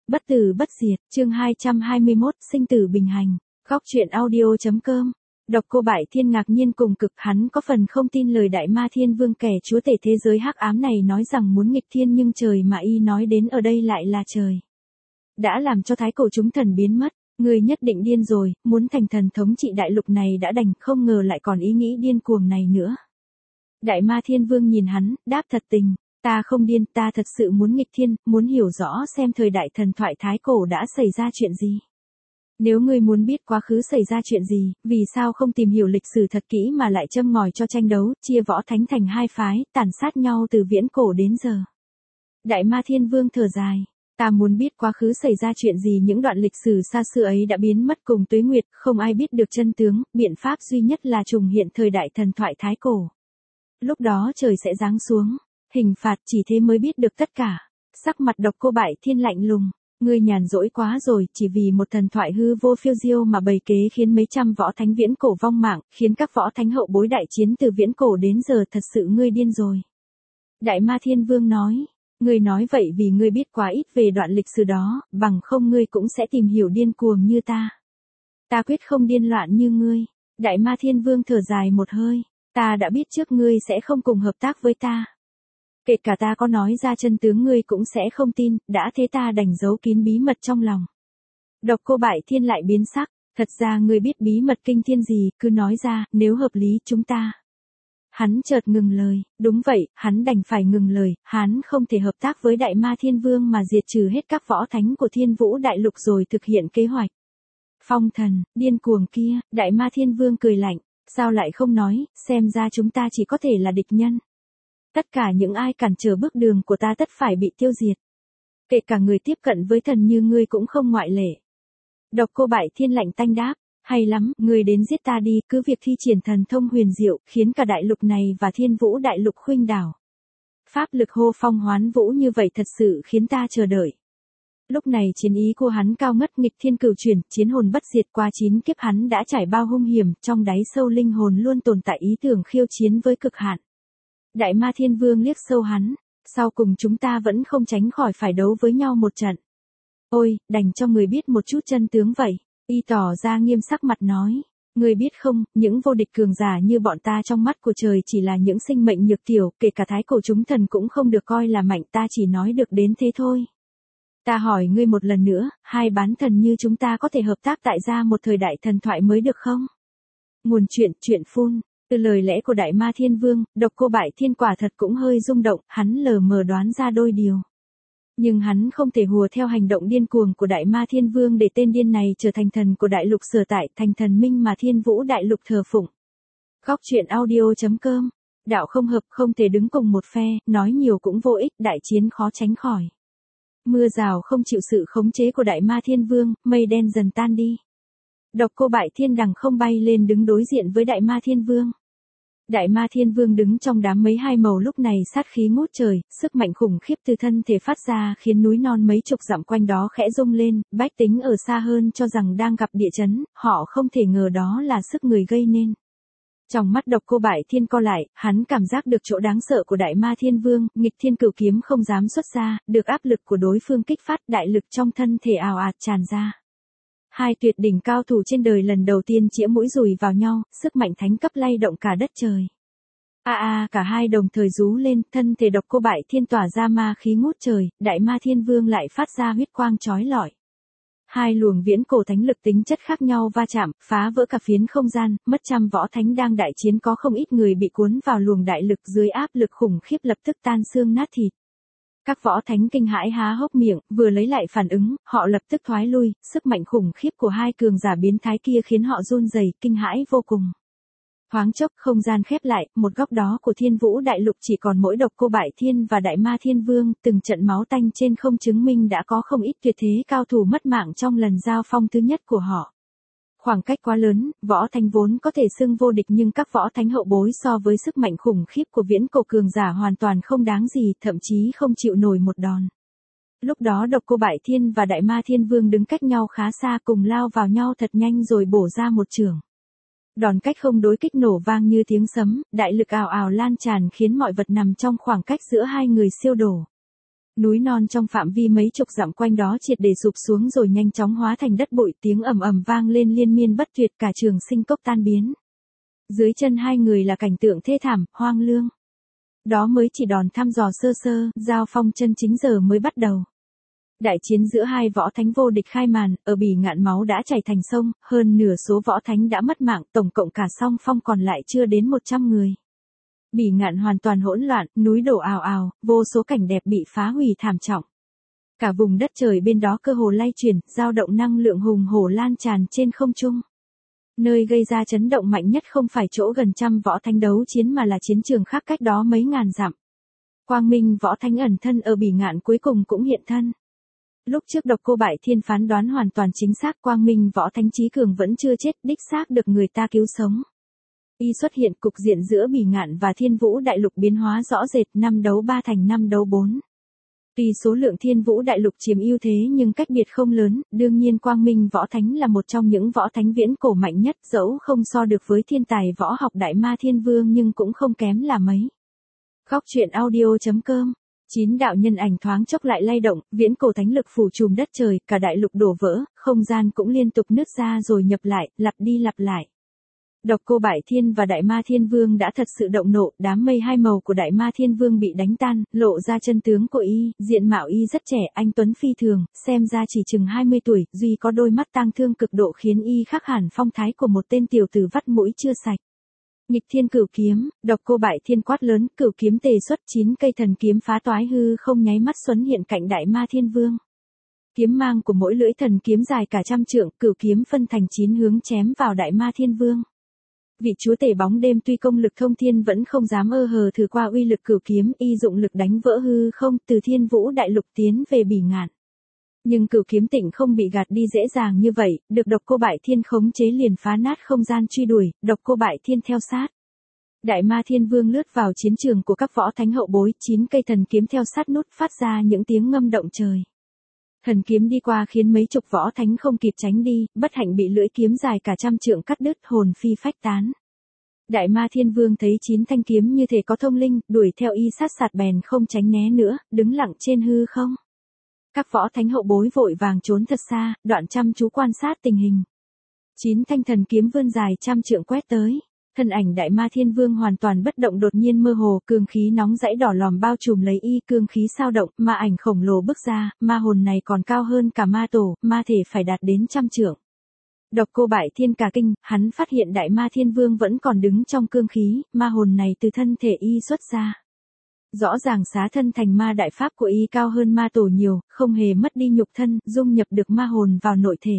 Bất tử bất diệt, chương 221, sinh tử bình hành. Góc truyện audio.com. Độc Cô Bại Thiên ngạc nhiên cùng cực, hắn có phần không tin lời Đại Ma Thiên Vương kẻ chúa tể thế giới hắc ám này nói rằng muốn nghịch thiên, nhưng trời mà y nói đến ở đây lại là trời. Đã làm cho thái cổ chúng thần biến mất, người nhất định điên rồi, muốn thành thần thống trị đại lục này đã đành, không ngờ lại còn ý nghĩ điên cuồng này nữa. Đại Ma Thiên Vương nhìn hắn, đáp thật tình. Ta không điên, ta thật sự muốn nghịch thiên, muốn hiểu rõ xem thời đại thần thoại thái cổ đã xảy ra chuyện gì. Nếu ngươi muốn biết quá khứ xảy ra chuyện gì, vì sao không tìm hiểu lịch sử thật kỹ mà lại châm ngòi cho tranh đấu, chia võ thánh thành hai phái, tàn sát nhau từ viễn cổ đến giờ. Đại Ma Thiên Vương thở dài. Ta muốn biết quá khứ xảy ra chuyện gì, những đoạn lịch sử xa xưa ấy đã biến mất cùng tuế nguyệt, không ai biết được chân tướng, biện pháp duy nhất là trùng hiện thời đại thần thoại thái cổ. Lúc đó trời sẽ giáng xuống. Hình phạt, chỉ thế mới biết được tất cả. Sắc mặt Độc Cô Bại Thiên lạnh lùng. Ngươi nhàn rỗi quá rồi, chỉ vì một thần thoại hư vô phiêu diêu mà bày kế khiến mấy trăm võ thánh viễn cổ vong mạng, khiến các võ thánh hậu bối đại chiến từ viễn cổ đến giờ, thật sự ngươi điên rồi. Đại Ma Thiên Vương nói. Ngươi nói vậy vì ngươi biết quá ít về đoạn lịch sử đó, bằng không ngươi cũng sẽ tìm hiểu điên cuồng như ta. Ta quyết không điên loạn như ngươi. Đại Ma Thiên Vương thở dài một hơi. Ta đã biết trước ngươi sẽ không cùng hợp tác với ta. Kể cả ta có nói ra chân tướng ngươi cũng sẽ không tin, đã thế ta đành giấu kín bí mật trong lòng. Độc Cô Bại Thiên lại biến sắc, thật ra ngươi biết bí mật kinh thiên gì, cứ nói ra, nếu hợp lý chúng ta. Hắn chợt ngừng lời, đúng vậy, hắn đành phải ngừng lời, hắn không thể hợp tác với Đại Ma Thiên Vương mà diệt trừ hết các võ thánh của Thiên Vũ Đại Lục rồi thực hiện kế hoạch. Phong thần, điên cuồng kia, Đại Ma Thiên Vương cười lạnh, sao lại không nói, xem ra chúng ta chỉ có thể là địch nhân. Tất cả những ai cản trở bước đường của ta tất phải bị tiêu diệt. Kể cả người tiếp cận với thần như ngươi cũng không ngoại lệ. Độc Cô Bại Thiên lạnh tanh đáp, hay lắm, ngươi đến giết ta đi, cứ việc thi triển thần thông huyền diệu, khiến cả đại lục này và Thiên Vũ Đại Lục khuynh đảo. Pháp lực hô phong hoán vũ như vậy thật sự khiến ta chờ đợi. Lúc này chiến ý của hắn cao ngất, nghịch thiên cửu chuyển, chiến hồn bất diệt, qua 9 kiếp hắn đã trải bao hung hiểm, trong đáy sâu linh hồn luôn tồn tại ý tưởng khiêu chiến với cực hạn. Đại Ma Thiên Vương liếc sâu hắn, sau cùng chúng ta vẫn không tránh khỏi phải đấu với nhau một trận. Ôi, đành cho người biết một chút chân tướng vậy. Y tỏ ra nghiêm sắc mặt nói, người biết không, những vô địch cường giả như bọn ta trong mắt của trời chỉ là những sinh mệnh nhược tiểu, kể cả thái cổ chúng thần cũng không được coi là mạnh, ta chỉ nói được đến thế thôi. Ta hỏi ngươi một lần nữa, hai bán thần như chúng ta có thể hợp tác tại ra một thời đại thần thoại mới được không? Nguồn chuyện phun. Từ lời lẽ của Đại Ma Thiên Vương, Độc Cô Bại Thiên quả thật cũng hơi rung động, hắn lờ mờ đoán ra đôi điều. Nhưng hắn không thể hùa theo hành động điên cuồng của Đại Ma Thiên Vương để tên điên này trở thành thần của đại lục sở tại, thành thần minh mà Thiên Vũ Đại Lục thờ phụng. Góc truyện audio.com. Đạo không hợp, không thể đứng cùng một phe, nói nhiều cũng vô ích, đại chiến khó tránh khỏi. Mưa rào không chịu sự khống chế của Đại Ma Thiên Vương, mây đen dần tan đi. Độc Cô Bại Thiên đằng không bay lên đứng đối diện với Đại Ma Thiên Vương. Đại Ma Thiên Vương đứng trong đám mấy hai màu lúc này sát khí ngút trời, sức mạnh khủng khiếp từ thân thể phát ra khiến núi non mấy chục dặm quanh đó khẽ rung lên, bách tính ở xa hơn cho rằng đang gặp địa chấn, họ không thể ngờ đó là sức người gây nên. Trong mắt Độc Cô Bại Thiên co lại, hắn cảm giác được chỗ đáng sợ của Đại Ma Thiên Vương, nghịch thiên cửu kiếm không dám xuất ra, được áp lực của đối phương kích phát, đại lực trong thân thể ào ạt tràn ra. Hai tuyệt đỉnh cao thủ trên đời lần đầu tiên chĩa mũi dùi vào nhau, sức mạnh thánh cấp lay động cả đất trời. Cả hai đồng thời rú lên, thân thể Độc Cô Bại Thiên tỏa ra ma khí ngút trời, Đại Ma Thiên Vương lại phát ra huyết quang chói lọi. Hai luồng viễn cổ thánh lực tính chất khác nhau va chạm, phá vỡ cả phiến không gian, mất trăm võ thánh đang đại chiến, có không ít người bị cuốn vào luồng đại lực dưới áp lực khủng khiếp lập tức tan xương nát thịt. Các võ thánh kinh hãi há hốc miệng, vừa lấy lại phản ứng, họ lập tức thoái lui, sức mạnh khủng khiếp của hai cường giả biến thái kia khiến họ run rẩy, kinh hãi vô cùng. Thoáng chốc không gian khép lại, một góc đó của Thiên Vũ Đại Lục chỉ còn mỗi Độc Cô Bại Thiên và Đại Ma Thiên Vương, từng trận máu tanh trên không chứng minh đã có không ít tuyệt thế cao thủ mất mạng trong lần giao phong thứ nhất của họ. Khoảng cách quá lớn, võ thánh vốn có thể xưng vô địch nhưng các võ thánh hậu bối so với sức mạnh khủng khiếp của viễn cổ cường giả hoàn toàn không đáng gì, thậm chí không chịu nổi một đòn. Lúc đó Độc Cô Bại Thiên và Đại Ma Thiên Vương đứng cách nhau khá xa cùng lao vào nhau thật nhanh rồi bổ ra một chưởng. Đòn cách không đối kích nổ vang như tiếng sấm, đại lực ào ào lan tràn khiến mọi vật nằm trong khoảng cách giữa hai người siêu đổ. Núi non trong phạm vi mấy chục dặm quanh đó triệt để sụp xuống rồi nhanh chóng hóa thành đất bụi, tiếng ầm ầm vang lên liên miên bất tuyệt, cả Trường Sinh Cốc tan biến. Dưới chân hai người là cảnh tượng thê thảm, hoang lương. Đó mới chỉ đòn thăm dò sơ sơ, giao phong chân chính giờ mới bắt đầu. Đại chiến giữa hai võ thánh vô địch khai màn, ở Bỉ Ngạn máu đã chảy thành sông, hơn nửa số võ thánh đã mất mạng, tổng cộng cả song phong còn lại chưa đến 100 người. Bỉ Ngạn hoàn toàn hỗn loạn, núi đổ ào ào, vô số cảnh đẹp bị phá hủy thảm trọng. Cả vùng đất trời bên đó cơ hồ lay chuyển, dao động năng lượng hùng hổ lan tràn trên không trung. Nơi gây ra chấn động mạnh nhất không phải chỗ gần trăm võ thánh đấu chiến mà là chiến trường khác cách đó mấy ngàn dặm. Quang Minh võ thánh ẩn thân ở Bỉ Ngạn cuối cùng cũng hiện thân. Lúc trước Độc Cô Bại Thiên phán đoán hoàn toàn chính xác, Quang Minh võ thánh chí cường vẫn chưa chết, đích xác được người ta cứu sống. Y xuất hiện, cục diện giữa Bỉ Ngạn và Thiên Vũ Đại Lục biến hóa rõ rệt, 5 đấu 3 thành 5 đấu 4. Tuy số lượng Thiên Vũ Đại Lục chiếm ưu thế nhưng cách biệt không lớn, đương nhiên Quang Minh võ thánh là một trong những võ thánh viễn cổ mạnh nhất, dẫu không so được với thiên tài võ học Đại Ma Thiên Vương nhưng cũng không kém là mấy. Góc truyện audio.com. 9 đạo nhân ảnh thoáng chốc lại lay động, viễn cổ thánh lực phủ trùm đất trời, cả đại lục đổ vỡ, không gian cũng liên tục nứt ra rồi nhập lại, lặp đi lặp lại. Độc Cô Bại Thiên và Đại Ma Thiên Vương đã thật sự động nộ, đám mây hai màu của Đại Ma Thiên Vương bị đánh tan, lộ ra chân tướng của y, diện mạo y rất trẻ, anh tuấn phi thường, xem ra chỉ chừng 20 tuổi, duy có đôi mắt tang thương cực độ khiến y khác hẳn phong thái của một tên tiểu tử vắt mũi chưa sạch. Nghịch Thiên Cửu Kiếm, Độc Cô Bại Thiên quát lớn, cửu kiếm tề xuất, 9 cây thần kiếm phá toái hư không nháy mắt xuất hiện cạnh Đại Ma Thiên Vương. Kiếm mang của mỗi lưỡi thần kiếm dài cả trăm trượng, cửu kiếm phân thành 9 hướng chém vào Đại Ma Thiên Vương. Vị chúa tể bóng đêm tuy công lực thông thiên vẫn không dám thử qua uy lực cửu kiếm, y dụng lực đánh vỡ hư không, từ Thiên Vũ Đại Lục tiến về Bỉ Ngạn. Nhưng cửu kiếm tịnh không bị gạt đi dễ dàng như vậy, được Độc Cô Bại Thiên khống chế liền phá nát không gian truy đuổi, Độc Cô Bại Thiên theo sát. Đại Ma Thiên Vương lướt vào chiến trường của các võ thánh hậu bối, 9 cây thần kiếm theo sát nút phát ra những tiếng ngâm động trời. Thần kiếm đi qua khiến mấy chục võ thánh không kịp tránh đi, bất hạnh bị lưỡi kiếm dài cả trăm trượng cắt đứt, hồn phi phách tán. Đại Ma Thiên Vương thấy 9 thanh kiếm như thể có thông linh, đuổi theo y sát sạt bèn không tránh né nữa, đứng lặng trên hư không. Các võ thánh hậu bối vội vàng trốn thật xa, đoạn chăm chú quan sát tình hình. 9 thanh thần kiếm vươn dài trăm trượng quét tới. Thân ảnh Đại Ma Thiên Vương hoàn toàn bất động, đột nhiên mơ hồ, cương khí nóng rẫy đỏ lòm bao trùm lấy y, cương khí sao động, ma ảnh khổng lồ bước ra, ma hồn này còn cao hơn cả ma tổ, ma thể phải đạt đến trăm trượng. Độc Cô Bại Thiên cả kinh, hắn phát hiện Đại Ma Thiên Vương vẫn còn đứng trong cương khí, ma hồn này từ thân thể y xuất ra. Rõ ràng xá thân thành ma đại pháp của y cao hơn ma tổ nhiều, không hề mất đi nhục thân, dung nhập được ma hồn vào nội thể.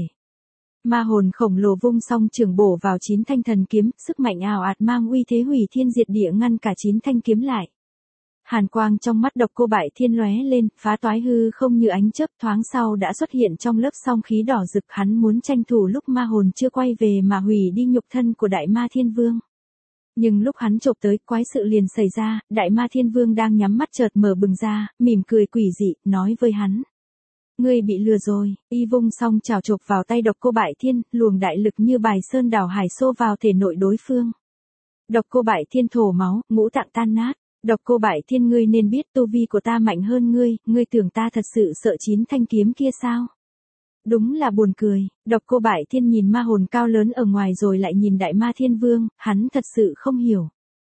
Ma hồn khổng lồ vung song trường bổ vào 9 thanh thần kiếm, sức mạnh ào ạt mang uy thế hủy thiên diệt địa ngăn cả 9 thanh kiếm lại. Hàn quang trong mắt Độc Cô Bại Thiên lóe lên, phá toái hư không như ánh chớp, thoáng sau đã xuất hiện trong lớp song khí đỏ rực, hắn muốn tranh thủ lúc ma hồn chưa quay về mà hủy đi nhục thân của Đại Ma Thiên Vương. Nhưng lúc hắn chộp tới, quái sự liền xảy ra, Đại Ma Thiên Vương đang nhắm mắt chợt mở bừng ra, mỉm cười quỷ dị, nói với hắn. Ngươi bị lừa rồi, y vung song chảo chộp vào tay Độc Cô Bại Thiên, luồng đại lực như bài sơn đảo hải xô vào thể nội đối phương. Độc Cô Bại Thiên thổ máu, ngũ tạng tan nát. Độc Cô Bại Thiên, ngươi nên biết tu vi của ta mạnh hơn ngươi tưởng ta thật sự sợ 9 thanh kiếm kia sao? Đúng là buồn cười, Độc Cô Bại Thiên nhìn ma hồn cao lớn ở ngoài rồi lại nhìn Đại Ma Thiên Vương, hắn thật sự không hiểu.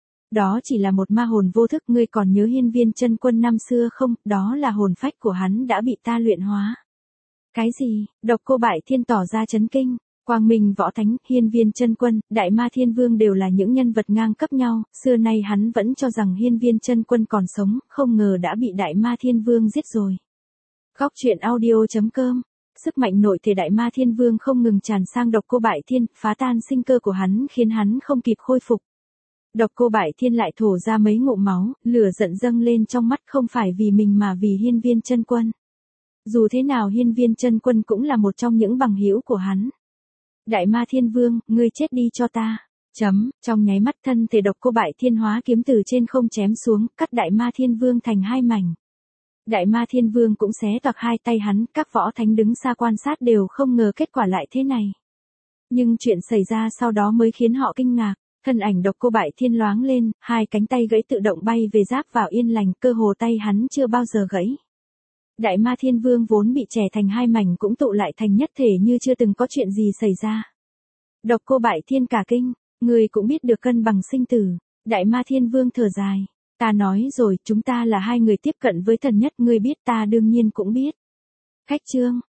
Đó chỉ là một ma hồn vô thức, ngươi còn nhớ Hiên Viên Chân Quân năm xưa không, đó là hồn phách của hắn đã bị ta luyện hóa. Cái gì? Độc Cô Bại Thiên tỏ ra chấn kinh. Quang Minh Võ Thánh, Hiên Viên Chân Quân, Đại Ma Thiên Vương đều là những nhân vật ngang cấp nhau, xưa nay hắn vẫn cho rằng Hiên Viên Chân Quân còn sống, không ngờ đã bị Đại Ma Thiên Vương giết rồi. Góc truyện audio.com. Sức mạnh nội thể Đại Ma Thiên Vương không ngừng tràn sang Độc Cô Bại Thiên, phá tan sinh cơ của hắn khiến hắn không kịp khôi phục. Độc Cô Bại Thiên lại thổ ra mấy ngụm máu, lửa giận dâng lên trong mắt, không phải vì mình mà vì Hiên Viên Chân Quân. Dù thế nào Hiên Viên Chân Quân cũng là một trong những bằng hữu của hắn. Đại Ma Thiên Vương, ngươi chết đi cho ta. Trong nháy mắt thân thể Độc Cô Bại Thiên hóa kiếm từ trên không chém xuống, cắt Đại Ma Thiên Vương thành hai mảnh. Đại Ma Thiên Vương cũng xé toạc hai tay hắn, các võ thánh đứng xa quan sát đều không ngờ kết quả lại thế này. Nhưng chuyện xảy ra sau đó mới khiến họ kinh ngạc. Thân ảnh Độc Cô Bại Thiên loáng lên, hai cánh tay gãy tự động bay về giáp vào yên lành, cơ hồ tay hắn chưa bao giờ gãy. Đại Ma Thiên Vương vốn bị chẻ thành hai mảnh cũng tụ lại thành nhất thể như chưa từng có chuyện gì xảy ra. Độc Cô Bại Thiên cả kinh, người cũng biết được cân bằng sinh tử. Đại Ma Thiên Vương thở dài, ta nói rồi, chúng ta là hai người tiếp cận với thần nhất, ngươi biết ta đương nhiên cũng biết. Khách trương,